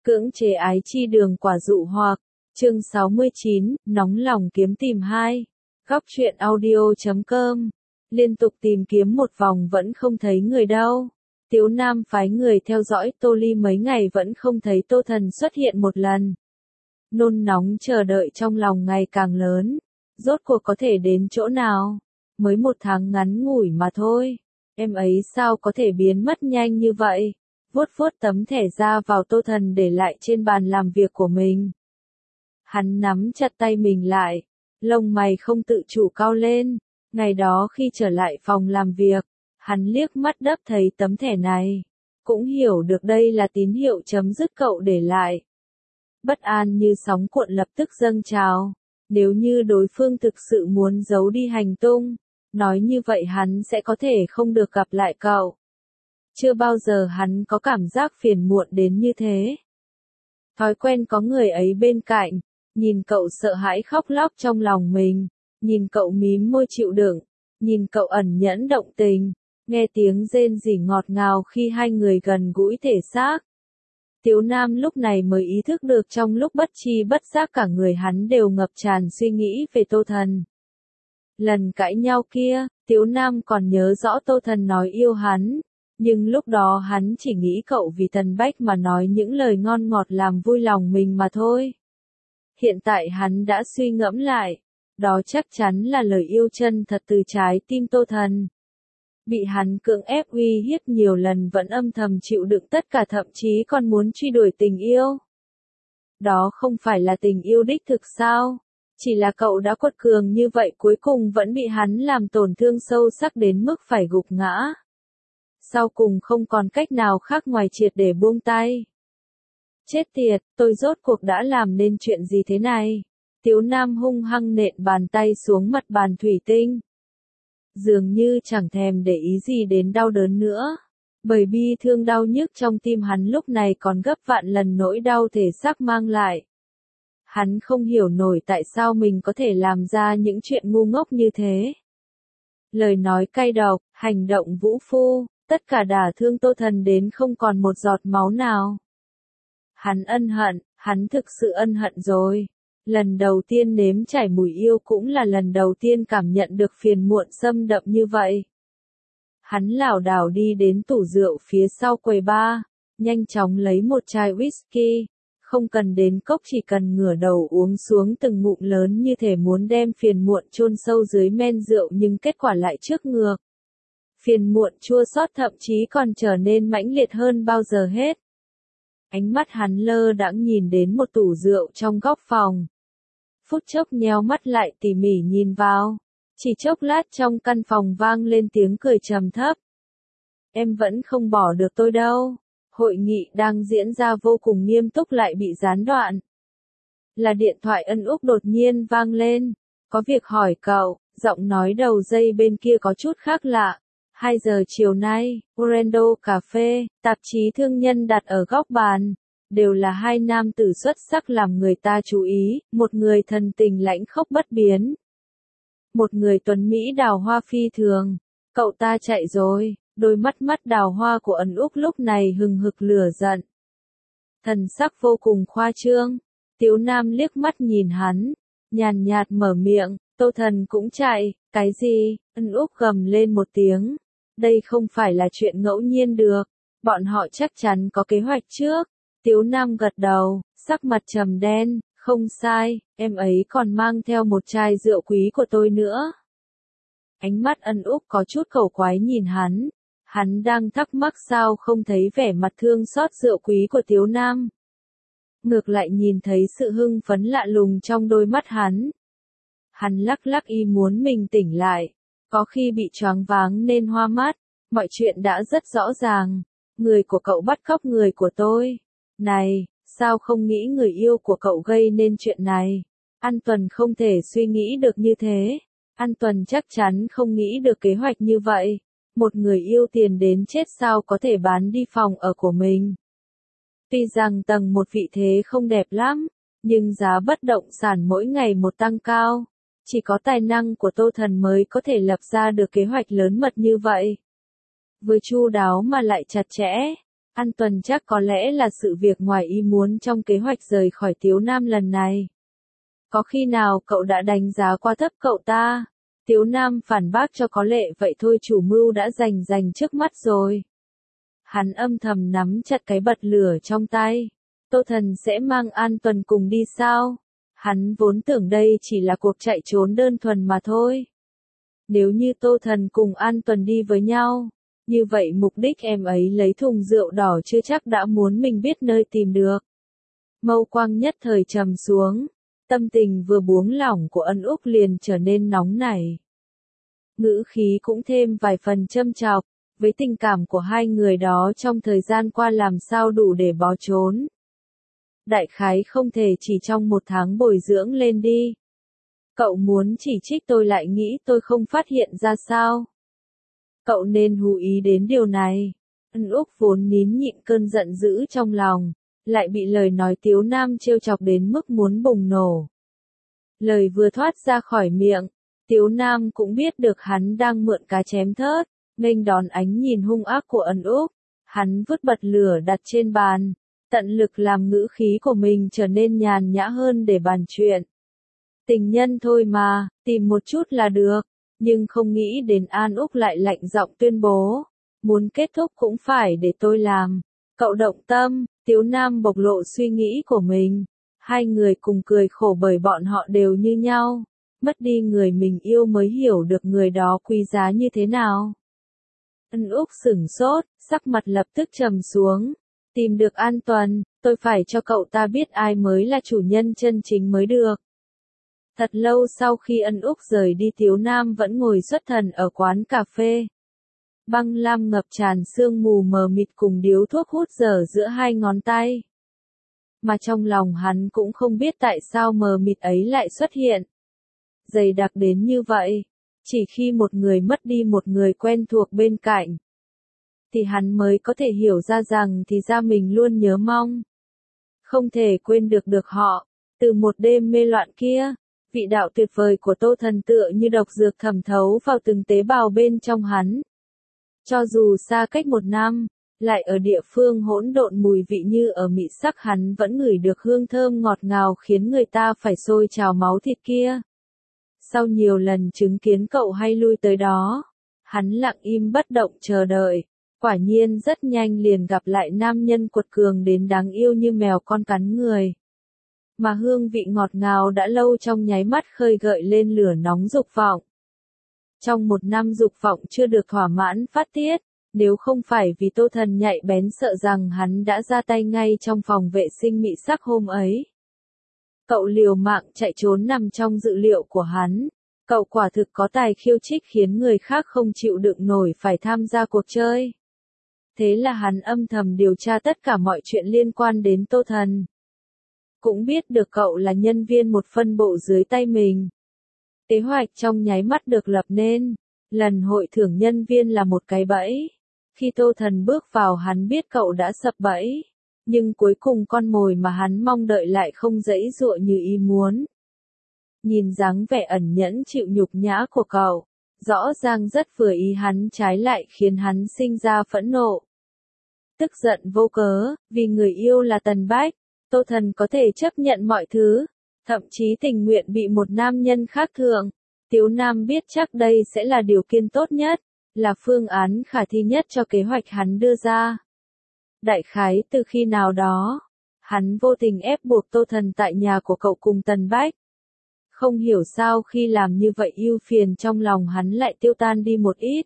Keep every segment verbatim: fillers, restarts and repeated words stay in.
Cưỡng chế ái chi đường quả dụ hoặc, chương sáu mươi chín, nóng lòng kiếm tìm hai. Góc truyện audio chấm com. Liên tục tìm kiếm một vòng vẫn không thấy người đâu. Tiếu Nam phái người theo dõi Tô Ly mấy ngày vẫn không thấy Tô Thần xuất hiện một lần. Nôn nóng chờ đợi trong lòng ngày càng lớn. Rốt cuộc có thể đến chỗ nào? Mới một tháng ngắn ngủi mà thôi. Em ấy sao có thể biến mất nhanh như vậy? Vuốt vuốt tấm thẻ ra vào Tô Thần để lại trên bàn làm việc của mình. Hắn nắm chặt tay mình lại, lông mày không tự chủ cau lên. Ngày đó khi trở lại phòng làm việc, hắn liếc mắt đắp thấy tấm thẻ này, cũng hiểu được đây là tín hiệu chấm dứt cậu để lại. Bất an như sóng cuộn lập tức dâng trào, nếu như đối phương thực sự muốn giấu đi hành tung, nói như vậy hắn sẽ có thể không được gặp lại cậu. Chưa bao giờ hắn có cảm giác phiền muộn đến như thế. Thói quen có người ấy bên cạnh, nhìn cậu sợ hãi khóc lóc trong lòng mình, nhìn cậu mím môi chịu đựng, nhìn cậu ẩn nhẫn động tình, nghe tiếng rên rỉ ngọt ngào khi hai người gần gũi thể xác. Tiếu Nam lúc này mới ý thức được trong lúc bất tri bất giác cả người hắn đều ngập tràn suy nghĩ về Tô Thần. Lần cãi nhau kia, Tiếu Nam còn nhớ rõ Tô Thần nói yêu hắn. Nhưng lúc đó hắn chỉ nghĩ cậu vì Tần Bách mà nói những lời ngon ngọt làm vui lòng mình mà thôi. Hiện tại hắn đã suy ngẫm lại, đó chắc chắn là lời yêu chân thật từ trái tim Tô Thần. Bị hắn cưỡng ép uy hiếp nhiều lần vẫn âm thầm chịu đựng tất cả, thậm chí còn muốn truy đuổi tình yêu. Đó không phải là tình yêu đích thực sao? Chỉ là cậu đã quật cường như vậy cuối cùng vẫn bị hắn làm tổn thương sâu sắc đến mức phải gục ngã. Sau cùng không còn cách nào khác ngoài triệt để buông tay. Chết tiệt, tôi rốt cuộc đã làm nên chuyện gì thế này? Tiếu Nam hung hăng nện bàn tay xuống mặt bàn thủy tinh. Dường như chẳng thèm để ý gì đến đau đớn nữa. Bởi bi thương đau nhức trong tim hắn lúc này còn gấp vạn lần nỗi đau thể xác mang lại. Hắn không hiểu nổi tại sao mình có thể làm ra những chuyện ngu ngốc như thế. Lời nói cay độc, hành động vũ phu, tất cả đả thương Tô Thần đến không còn một giọt máu nào. Hắn ân hận, hắn thực sự ân hận rồi. Lần đầu tiên nếm trải mùi yêu cũng là lần đầu tiên cảm nhận được phiền muộn xâm đậm như vậy. Hắn lảo đảo đi đến tủ rượu phía sau quầy bar, nhanh chóng lấy một chai whisky, không cần đến cốc chỉ cần ngửa đầu uống xuống từng ngụm lớn như thể muốn đem phiền muộn chôn sâu dưới men rượu, nhưng kết quả lại trước ngược. Phiền muộn chua xót thậm chí còn trở nên mãnh liệt hơn bao giờ hết. Ánh mắt hắn lơ đãng nhìn đến một tủ rượu trong góc phòng. Phút chốc nheo mắt lại tỉ mỉ nhìn vào. Chỉ chốc lát trong căn phòng vang lên tiếng cười trầm thấp. Em vẫn không bỏ được tôi đâu. Hội nghị đang diễn ra vô cùng nghiêm túc lại bị gián đoạn. Là điện thoại ân úc đột nhiên vang lên. Có việc hỏi cậu, giọng nói đầu dây bên kia có chút khác lạ. hai giờ chiều nay, Orlando Cà phê, tạp chí thương nhân đặt ở góc bàn. Đều là hai nam tử xuất sắc làm người ta chú ý, một người thần tình lãnh khốc bất biến. Một người tuấn Mỹ đào hoa phi thường. Cậu ta chạy rồi, đôi mắt mắt đào hoa của ân úc lúc này hừng hực lửa giận. Thần sắc vô cùng khoa trương. Tiếu Nam liếc mắt nhìn hắn, nhàn nhạt mở miệng, Tô Thần cũng chạy, cái gì? Ân úc gầm lên một tiếng. Đây không phải là chuyện ngẫu nhiên được, bọn họ chắc chắn có kế hoạch trước. Tiếu Nam gật đầu, sắc mặt trầm đen, không sai, em ấy còn mang theo một chai rượu quý của tôi nữa. Ánh mắt ân úc có chút khẩu quái nhìn hắn, hắn đang thắc mắc sao không thấy vẻ mặt thương xót rượu quý của Tiếu Nam. Ngược lại nhìn thấy sự hưng phấn lạ lùng trong đôi mắt hắn. Hắn lắc lắc y muốn mình tỉnh lại, có khi bị choáng váng nên hoa mắt, mọi chuyện đã rất rõ ràng, người của cậu bắt cóc người của tôi. Này, sao không nghĩ người yêu của cậu gây nên chuyện này? An Tuần không thể suy nghĩ được như thế. An Tuần chắc chắn không nghĩ được kế hoạch như vậy. Một người yêu tiền đến chết sao có thể bán đi phòng ở của mình? Tuy rằng tầng một vị thế không đẹp lắm, nhưng giá bất động sản mỗi ngày một tăng cao. Chỉ có tài năng của Tô Thần mới có thể lập ra được kế hoạch lớn mật như vậy. Vừa chu đáo mà lại chặt chẽ. An Tuần chắc có lẽ là sự việc ngoài ý muốn trong kế hoạch rời khỏi Tiếu Nam lần này. Có khi nào cậu đã đánh giá quá thấp cậu ta? Tiếu Nam phản bác cho có lệ vậy thôi, chủ mưu đã giành giành trước mắt rồi. Hắn âm thầm nắm chặt cái bật lửa trong tay. Tô Thần sẽ mang An Tuần cùng đi sao? Hắn vốn tưởng đây chỉ là cuộc chạy trốn đơn thuần mà thôi. Nếu như Tô Thần cùng An Tuần đi với nhau, như vậy mục đích em ấy lấy thùng rượu đỏ chưa chắc đã muốn mình biết nơi tìm được. Mâu quang nhất thời trầm xuống, tâm tình vừa buông lỏng của Ân Úc liền trở nên nóng nảy. Ngữ khí cũng thêm vài phần châm chọc, với tình cảm của hai người đó trong thời gian qua làm sao đủ để bỏ trốn. Đại khái không thể chỉ trong một tháng bồi dưỡng lên đi. Cậu muốn chỉ trích tôi lại nghĩ tôi không phát hiện ra sao? Cậu nên chú ý đến điều này. Ân Úc vốn nín nhịn cơn giận dữ trong lòng, lại bị lời nói Tiếu Nam trêu chọc đến mức muốn bùng nổ. Lời vừa thoát ra khỏi miệng, Tiếu Nam cũng biết được hắn đang mượn cá chém thớt, nghênh đón ánh nhìn hung ác của Ân Úc. Hắn vứt bật lửa đặt trên bàn, tận lực làm ngữ khí của mình trở nên nhàn nhã hơn để bàn chuyện. Tình nhân thôi mà, tìm một chút là được, nhưng không nghĩ đến An Úc lại lạnh giọng tuyên bố, muốn kết thúc cũng phải để tôi làm. Cậu động tâm, Tiếu Nam bộc lộ suy nghĩ của mình. Hai người cùng cười khổ bởi bọn họ đều như nhau, mất đi người mình yêu mới hiểu được người đó quý giá như thế nào. Ân Úc sửng sốt, sắc mặt lập tức trầm xuống. Tìm được An Tuần, tôi phải cho cậu ta biết ai mới là chủ nhân chân chính mới được. Thật lâu sau khi Ân Úc rời đi, Tiếu Nam vẫn ngồi xuất thần ở quán cà phê. Băng lam ngập tràn sương mù mờ mịt cùng điếu thuốc hút dở giữa hai ngón tay. Mà trong lòng hắn cũng không biết tại sao mờ mịt ấy lại xuất hiện. Dày đặc đến như vậy, chỉ khi một người mất đi một người quen thuộc bên cạnh, thì hắn mới có thể hiểu ra rằng thì ra mình luôn nhớ mong. Không thể quên được được họ, từ một đêm mê loạn kia, vị đạo tuyệt vời của Tô Thần tựa như độc dược thẩm thấu vào từng tế bào bên trong hắn. Cho dù xa cách một năm, lại ở địa phương hỗn độn mùi vị như ở mị sắc, hắn vẫn ngửi được hương thơm ngọt ngào khiến người ta phải sôi trào máu thịt kia. Sau nhiều lần chứng kiến cậu hay lui tới đó, hắn lặng im bất động chờ đợi. Quả nhiên rất nhanh liền gặp lại nam nhân cuột cường đến đáng yêu như mèo con cắn người. Mà hương vị ngọt ngào đã lâu trong nháy mắt khơi gợi lên lửa nóng dục vọng. Trong một năm dục vọng chưa được thỏa mãn phát tiết, nếu không phải vì Tô Thần nhạy bén sợ rằng hắn đã ra tay ngay trong phòng vệ sinh mị sắc hôm ấy. Cậu liều mạng chạy trốn nằm trong dự liệu của hắn. Cậu quả thực có tài khiêu khích khiến người khác không chịu đựng nổi phải tham gia cuộc chơi. Thế là hắn âm thầm điều tra tất cả mọi chuyện liên quan đến Tô Thần. Cũng biết được cậu là nhân viên một phân bộ dưới tay mình. Kế hoạch trong nháy mắt được lập nên. Lần hội thưởng nhân viên là một cái bẫy. Khi Tô Thần bước vào hắn biết cậu đã sập bẫy. Nhưng cuối cùng con mồi mà hắn mong đợi lại không dãy dụa như ý muốn. Nhìn dáng vẻ ẩn nhẫn chịu nhục nhã của cậu, rõ ràng rất vừa ý hắn, trái lại khiến hắn sinh ra phẫn nộ. Tức giận vô cớ, vì người yêu là Tần Bách, Tô Thần có thể chấp nhận mọi thứ, thậm chí tình nguyện bị một nam nhân khác thượng. Tiếu Nam biết chắc đây sẽ là điều kiện tốt nhất, là phương án khả thi nhất cho kế hoạch hắn đưa ra. Đại khái từ khi nào đó, hắn vô tình ép buộc Tô Thần tại nhà của cậu cùng Tần Bách. Không hiểu sao khi làm như vậy ưu phiền trong lòng hắn lại tiêu tan đi một ít.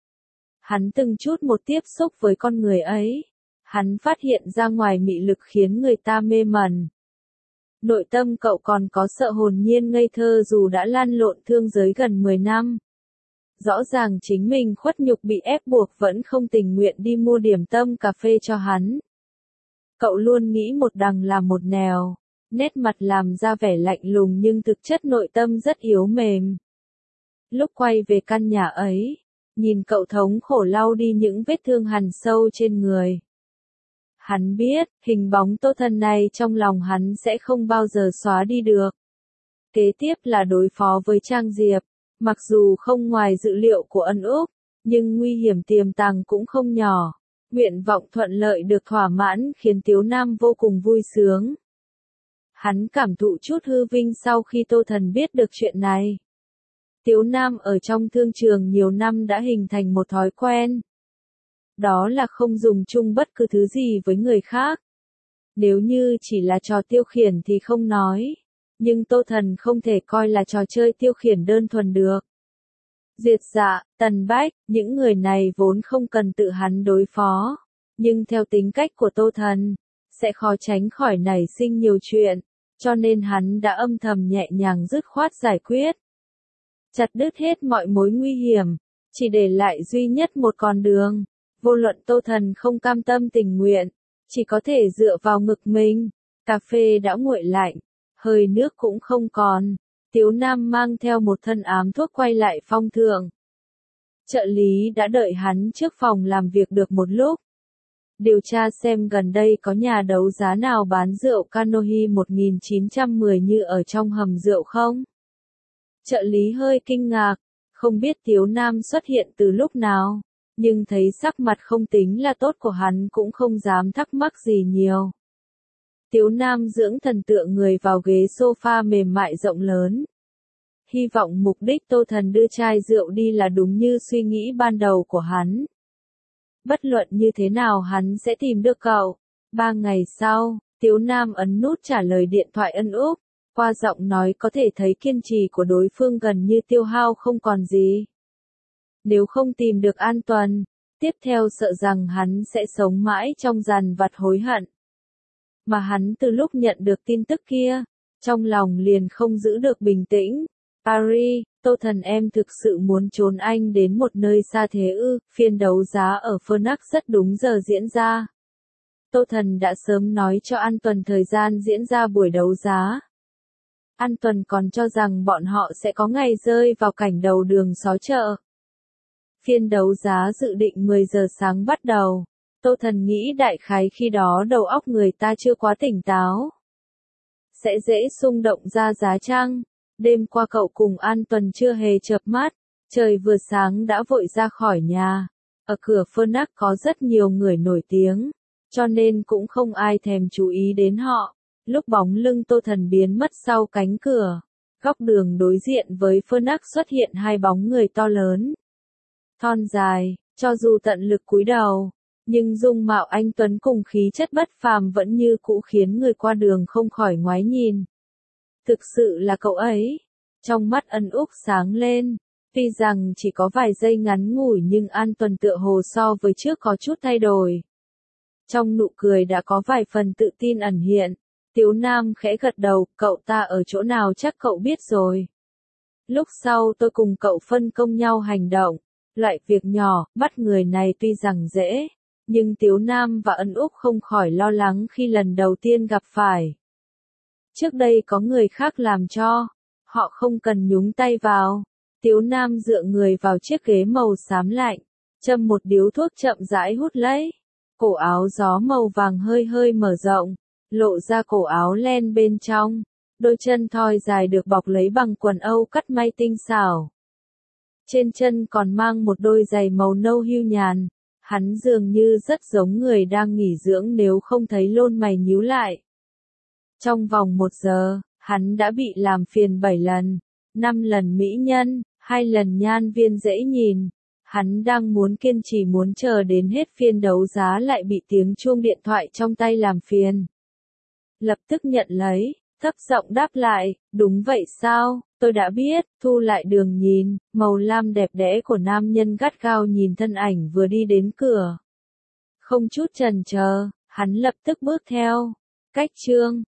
Hắn từng chút một tiếp xúc với con người ấy. Hắn phát hiện ra ngoài mị lực khiến người ta mê mẩn. Nội tâm cậu còn có sợ hồn nhiên ngây thơ dù đã lăn lộn thương giới gần mười năm. Rõ ràng chính mình khuất nhục bị ép buộc vẫn không tình nguyện đi mua điểm tâm cà phê cho hắn. Cậu luôn nghĩ một đằng làm một nẻo. Nét mặt làm ra vẻ lạnh lùng nhưng thực chất nội tâm rất yếu mềm. Lúc quay về căn nhà ấy, nhìn cậu thống khổ lau đi những vết thương hằn sâu trên người. Hắn biết, hình bóng Tô Thần này trong lòng hắn sẽ không bao giờ xóa đi được. Kế tiếp là đối phó với Trang Diệp, mặc dù không ngoài dự liệu của Ân Úc, nhưng nguy hiểm tiềm tàng cũng không nhỏ. Nguyện vọng thuận lợi được thỏa mãn khiến Tiếu Nam vô cùng vui sướng. Hắn cảm thụ chút hư vinh sau khi Tô Thần biết được chuyện này. Tiếu Nam ở trong thương trường nhiều năm đã hình thành một thói quen. Đó là không dùng chung bất cứ thứ gì với người khác. Nếu như chỉ là trò tiêu khiển thì không nói. Nhưng Tô Thần không thể coi là trò chơi tiêu khiển đơn thuần được. Diệt Dạ, Tần Bách, những người này vốn không cần tự hắn đối phó. Nhưng theo tính cách của Tô Thần, sẽ khó tránh khỏi nảy sinh nhiều chuyện. Cho nên hắn đã âm thầm nhẹ nhàng dứt khoát giải quyết. Chặt đứt hết mọi mối nguy hiểm. Chỉ để lại duy nhất một con đường. Vô luận Tô Thần không cam tâm tình nguyện. Chỉ có thể dựa vào ngực mình. Cà phê đã nguội lạnh. Hơi nước cũng không còn. Tiếu Nam mang theo một thân ám thuốc quay lại phong thượng. Trợ lý đã đợi hắn trước phòng làm việc được một lúc. Điều tra xem gần đây có nhà đấu giá nào bán rượu Kanohi một nghìn chín trăm mười như ở trong hầm rượu không? Trợ lý hơi kinh ngạc, không biết Tiếu Nam xuất hiện từ lúc nào, nhưng thấy sắc mặt không tính là tốt của hắn cũng không dám thắc mắc gì nhiều. Tiếu Nam dưỡng thần tượng người vào ghế sofa mềm mại rộng lớn. Hy vọng mục đích Tô Thần đưa chai rượu đi là đúng như suy nghĩ ban đầu của hắn. Bất luận như thế nào hắn sẽ tìm được cậu. Ba ngày sau, Tiếu Nam ấn nút trả lời điện thoại ân úp. Qua giọng nói có thể thấy kiên trì của đối phương gần như tiêu hao không còn gì. Nếu không tìm được An Tuần, tiếp theo sợ rằng hắn sẽ sống mãi trong dằn vặt hối hận. Mà hắn từ lúc nhận được tin tức kia, trong lòng liền không giữ được bình tĩnh. Paris, Tô Thần em thực sự muốn trốn anh đến một nơi xa thế ư? Phiên đấu giá ở Phoenix rất đúng giờ diễn ra. Tô Thần đã sớm nói cho An Tuần thời gian diễn ra buổi đấu giá. An Tuần còn cho rằng bọn họ sẽ có ngày rơi vào cảnh đầu đường xó chợ. Phiên đấu giá dự định mười giờ sáng bắt đầu. Tô Thần nghĩ đại khái khi đó đầu óc người ta chưa quá tỉnh táo. Sẽ dễ xung động ra giá chăng? Đêm qua cậu cùng An Tuần chưa hề chợp mắt, trời vừa sáng đã vội ra khỏi nhà. Ở cửa Phoenix có rất nhiều người nổi tiếng, cho nên cũng không ai thèm chú ý đến họ. Lúc bóng lưng Tô Thần biến mất sau cánh cửa, góc đường đối diện với Phoenix xuất hiện hai bóng người to lớn. Thon dài, cho dù tận lực cúi đầu, nhưng dung mạo anh tuấn cùng khí chất bất phàm vẫn như cũ khiến người qua đường không khỏi ngoái nhìn. Thực sự là cậu ấy. Trong mắt Ân Úc sáng lên. Tuy rằng chỉ có vài giây ngắn ngủi nhưng An Tuần tựa hồ so với trước có chút thay đổi. Trong nụ cười đã có vài phần tự tin ẩn hiện. Tiếu Nam khẽ gật đầu, cậu ta ở chỗ nào chắc cậu biết rồi. Lúc sau tôi cùng cậu phân công nhau hành động. Loại việc nhỏ, bắt người này tuy rằng dễ, nhưng Tiếu Nam và Ân Úc không khỏi lo lắng khi lần đầu tiên gặp phải. Trước đây có người khác làm cho, họ không cần nhúng tay vào. Tiếu Nam dựa người vào chiếc ghế màu xám lạnh, châm một điếu thuốc chậm rãi hút lấy. Cổ áo gió màu vàng hơi hơi mở rộng, lộ ra cổ áo len bên trong. Đôi chân thon dài được bọc lấy bằng quần âu cắt may tinh xảo. Trên chân còn mang một đôi giày màu nâu hưu nhàn. Hắn dường như rất giống người đang nghỉ dưỡng nếu không thấy lông mày nhíu lại. Trong vòng một giờ, hắn đã bị làm phiền bảy lần, năm lần mỹ nhân, hai lần nhan viên dễ nhìn. Hắn đang muốn kiên trì muốn chờ đến hết phiên đấu giá lại bị tiếng chuông điện thoại trong tay làm phiền. Lập tức nhận lấy, thấp giọng đáp lại, đúng vậy sao, tôi đã biết, thu lại đường nhìn, màu lam đẹp đẽ của nam nhân gắt gao nhìn thân ảnh vừa đi đến cửa. Không chút chần chờ, hắn lập tức bước theo. Cách chương